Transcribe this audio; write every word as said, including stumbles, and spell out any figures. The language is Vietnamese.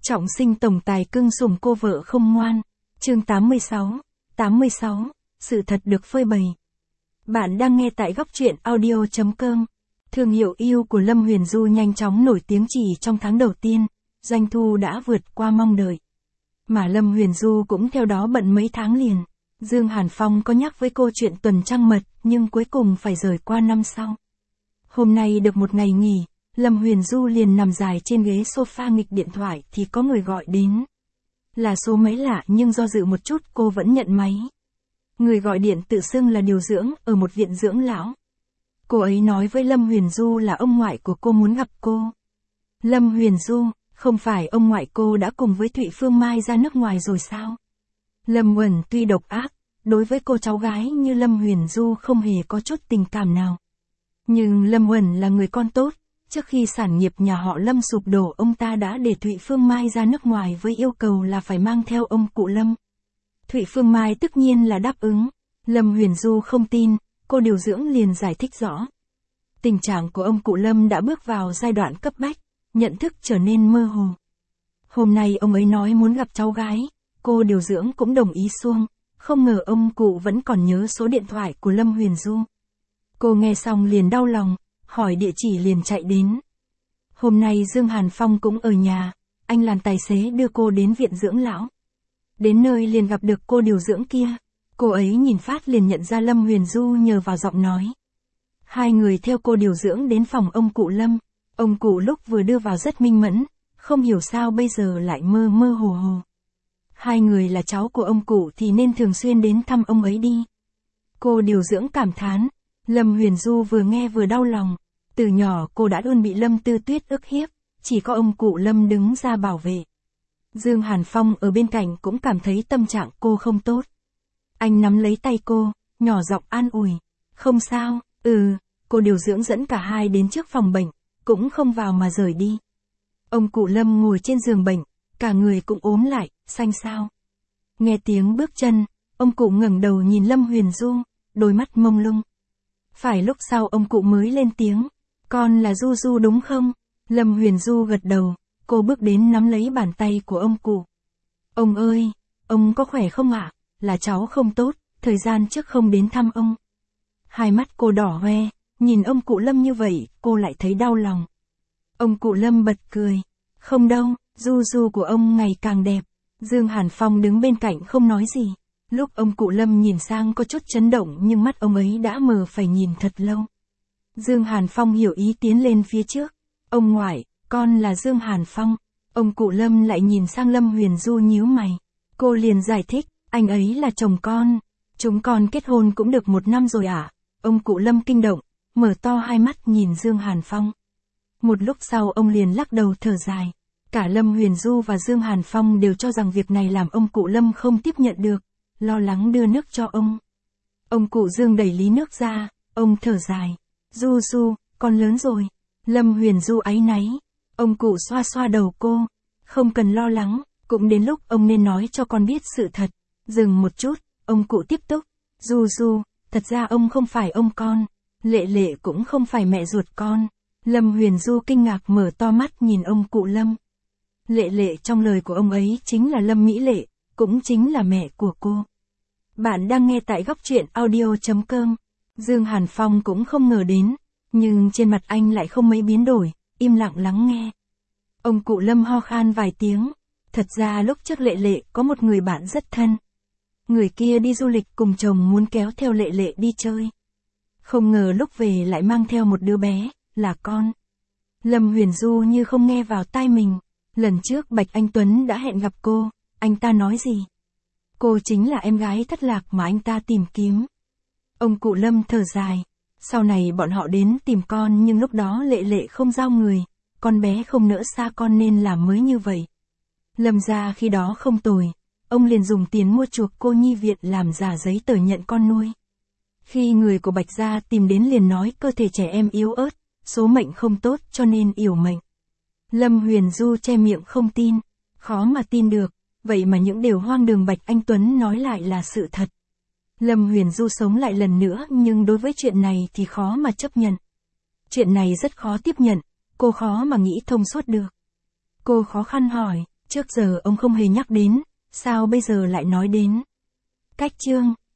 Trọng sinh tổng tài cưng sủng cô vợ không ngoan. Chương tám mươi sáu. tám mươi sáu. Sự thật được phơi bày. Bạn đang nghe tại góc truyện audio chấm com. Thương hiệu yêu của Lâm Huyền Du nhanh chóng nổi tiếng chỉ trong tháng đầu tiên, doanh thu đã vượt qua mong đợi. Mà Lâm Huyền Du cũng theo đó bận mấy tháng liền. Dương Hàn Phong có nhắc với cô chuyện tuần trăng mật, nhưng cuối cùng phải rời qua năm sau. Hôm nay được một ngày nghỉ, Lâm Huyền Du liền nằm dài trên ghế sofa nghịch điện thoại thì có người gọi đến. Là số máy lạ nhưng do dự một chút cô vẫn nhận máy. Người gọi điện tự xưng là điều dưỡng ở một viện dưỡng lão. Cô ấy nói với Lâm Huyền Du là ông ngoại của cô muốn gặp cô. Lâm Huyền Du, không phải ông ngoại cô đã cùng với Thụy Phương Mai ra nước ngoài rồi sao? Lâm Uẩn tuy độc ác, đối với cô cháu gái như Lâm Huyền Du không hề có chút tình cảm nào. Nhưng Lâm Uẩn là người con tốt, trước khi sản nghiệp nhà họ Lâm sụp đổ ông ta đã để Thụy Phương Mai ra nước ngoài với yêu cầu là phải mang theo ông cụ Lâm. Thụy Phương Mai tất nhiên là đáp ứng. Lâm Huyền Du không tin, cô điều dưỡng liền giải thích rõ. Tình trạng của ông cụ Lâm đã bước vào giai đoạn cấp bách, nhận thức trở nên mơ hồ. Hôm nay ông ấy nói muốn gặp cháu gái, cô điều dưỡng cũng đồng ý xuông, không ngờ ông cụ vẫn còn nhớ số điện thoại của Lâm Huyền Du. Cô nghe xong liền đau lòng, hỏi địa chỉ liền chạy đến. Hôm nay Dương Hàn Phong cũng ở nhà, anh làm tài xế đưa cô đến viện dưỡng lão. Đến nơi liền gặp được cô điều dưỡng kia, cô ấy nhìn phát liền nhận ra Lâm Huyền Du nhờ vào giọng nói. Hai người theo cô điều dưỡng đến phòng ông cụ Lâm, ông cụ lúc vừa đưa vào rất minh mẫn, không hiểu sao bây giờ lại mơ mơ hồ hồ. Hai người là cháu của ông cụ thì nên thường xuyên đến thăm ông ấy đi. Cô điều dưỡng cảm thán. Lâm Huyền Du vừa nghe vừa đau lòng, từ nhỏ cô đã luôn bị Lâm Tư Tuyết ức hiếp, chỉ có ông cụ Lâm đứng ra bảo vệ. Dương Hàn Phong ở bên cạnh cũng cảm thấy tâm trạng cô không tốt. Anh nắm lấy tay cô, nhỏ giọng an ủi, không sao, ừ, cô điều dưỡng dẫn cả hai đến trước phòng bệnh, cũng không vào mà rời đi. Ông cụ Lâm ngồi trên giường bệnh, cả người cũng ốm lại, xanh xao. Nghe tiếng bước chân, ông cụ ngẩng đầu nhìn Lâm Huyền Du, đôi mắt mông lung. Phải lúc sau ông cụ mới lên tiếng, con là Du Du đúng không? Lâm Huyền Du gật đầu, cô bước đến nắm lấy bàn tay của ông cụ. Ông ơi, ông có khỏe không ạ? Là cháu không tốt, thời gian trước không đến thăm ông. Hai mắt cô đỏ hoe, nhìn ông cụ Lâm như vậy, cô lại thấy đau lòng. Ông cụ Lâm bật cười, không đâu, Du Du của ông ngày càng đẹp. Dương Hàn Phong đứng bên cạnh không nói gì. Lúc ông cụ Lâm nhìn sang có chút chấn động nhưng mắt ông ấy đã mờ phải nhìn thật lâu. Dương Hàn Phong hiểu ý tiến lên phía trước. Ông ngoại, con là Dương Hàn Phong. Ông cụ Lâm lại nhìn sang Lâm Huyền Du nhíu mày. Cô liền giải thích, anh ấy là chồng con. Chúng con kết hôn cũng được một năm rồi ạ. À? Ông cụ Lâm kinh động, mở to hai mắt nhìn Dương Hàn Phong. Một lúc sau ông liền lắc đầu thở dài. Cả Lâm Huyền Du và Dương Hàn Phong đều cho rằng việc này làm ông cụ Lâm không tiếp nhận được. Lo lắng đưa nước cho ông. Ông cụ Dương đẩy ly nước ra, ông thở dài. Du Du, con lớn rồi. Lâm Huyền Du áy náy. Ông cụ xoa xoa đầu cô. Không cần lo lắng, cũng đến lúc ông nên nói cho con biết sự thật. Dừng một chút, ông cụ tiếp tục. Du Du, thật ra ông không phải ông con. Lệ Lệ cũng không phải mẹ ruột con. Lâm Huyền Du kinh ngạc mở to mắt nhìn ông cụ Lâm. Lệ Lệ trong lời của ông ấy chính là Lâm Mỹ Lệ, cũng chính là mẹ của cô. Bạn đang nghe tại góc truyện audio chấm com. Dương Hàn Phong cũng không ngờ đến, nhưng trên mặt anh lại không mấy biến đổi, im lặng lắng nghe. Ông cụ Lâm ho khan vài tiếng. Thật ra lúc trước Lệ Lệ có một người bạn rất thân. Người kia đi du lịch cùng chồng muốn kéo theo Lệ Lệ đi chơi. Không ngờ lúc về lại mang theo một đứa bé, là con. Lâm Huyền Du như không nghe vào tai mình. Lần trước Bạch Anh Tuấn đã hẹn gặp cô, anh ta nói gì? Cô chính là em gái thất lạc mà anh ta tìm kiếm. Ông cụ Lâm thở dài. Sau này bọn họ đến tìm con nhưng lúc đó Lệ Lệ không giao người. Con bé không nỡ xa con nên làm mới như vậy. Lâm gia khi đó không tồi. Ông liền dùng tiền mua chuộc cô nhi viện làm giả giấy tờ nhận con nuôi. Khi người của Bạch gia tìm đến liền nói cơ thể trẻ em yếu ớt, số mệnh không tốt cho nên yểu mệnh. Lâm Huyền Du che miệng không tin. Khó mà tin được. Vậy mà những điều hoang đường Bạch Anh Tuấn nói lại là sự thật. Lâm Huyền Du sống lại lần nữa nhưng đối với chuyện này thì khó mà chấp nhận. Chuyện này rất khó tiếp nhận, cô khó mà nghĩ thông suốt được. Cô khó khăn hỏi, Trước giờ ông không hề nhắc đến, sao bây giờ lại nói đến? Cách chương